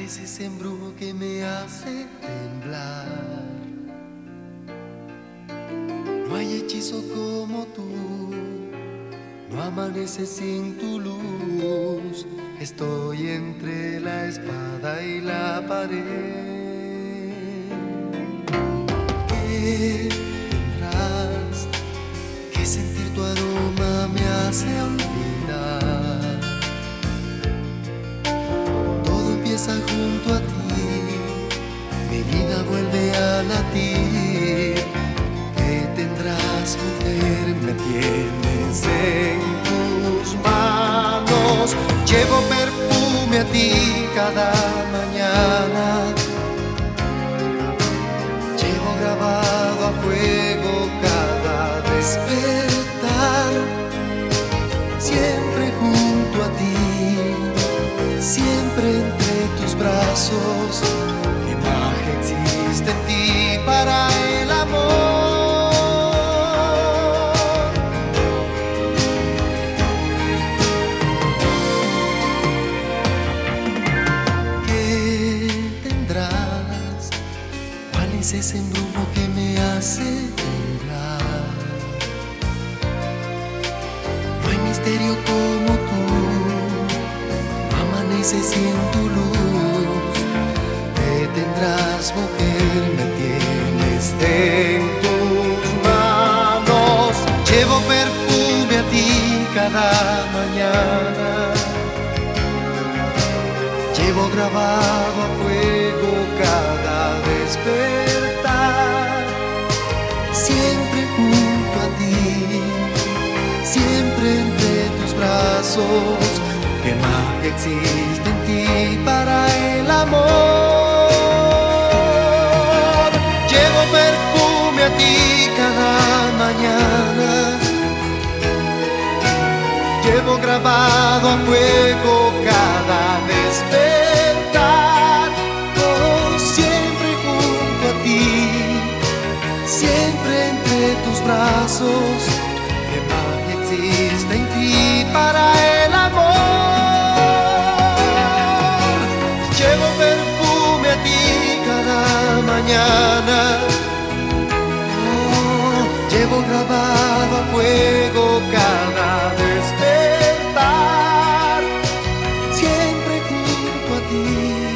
es ese embrujo que me hace temblar? No hay hechizo como tú, no amanece sin tu luz. Estoy entre la espada y la pared. ¿Qué tendrás? Que sentir tu aroma me hace olvidar. Todo empieza junto a ti, mi vida vuelve a latir. ¿Qué tendrás, mujer? Me tienes en tus manos. Llevo perfume a ti cada mañana. Llevo grabado a fuego cada despertar. Siempre junto a ti, siempre entre tus brazos. ¿Qué magia existe en ti para el amor? Es ese embrujo que me hace temblar. No hay misterio como tú, no amanece sin tu luz. ¿Qué tendrás, mujer? Me tienes en tus manos. Llevo perfume a ti cada mañana. Llevo grabado a fuego cada despertar. Siempre junto a ti, siempre entre tus brazos. ¿Qué magia existe en ti para el amor? Llevo perfume a ti cada mañana. Llevo grabado a fuego cada despertar. Oh, siempre junto a ti, siempre entre tus brazos. ¿Qué magia existe en ti para el amor? Llevo perfume a ti cada mañana. Oh, llevo grabado a fuego cada despertar. Siempre junto a ti,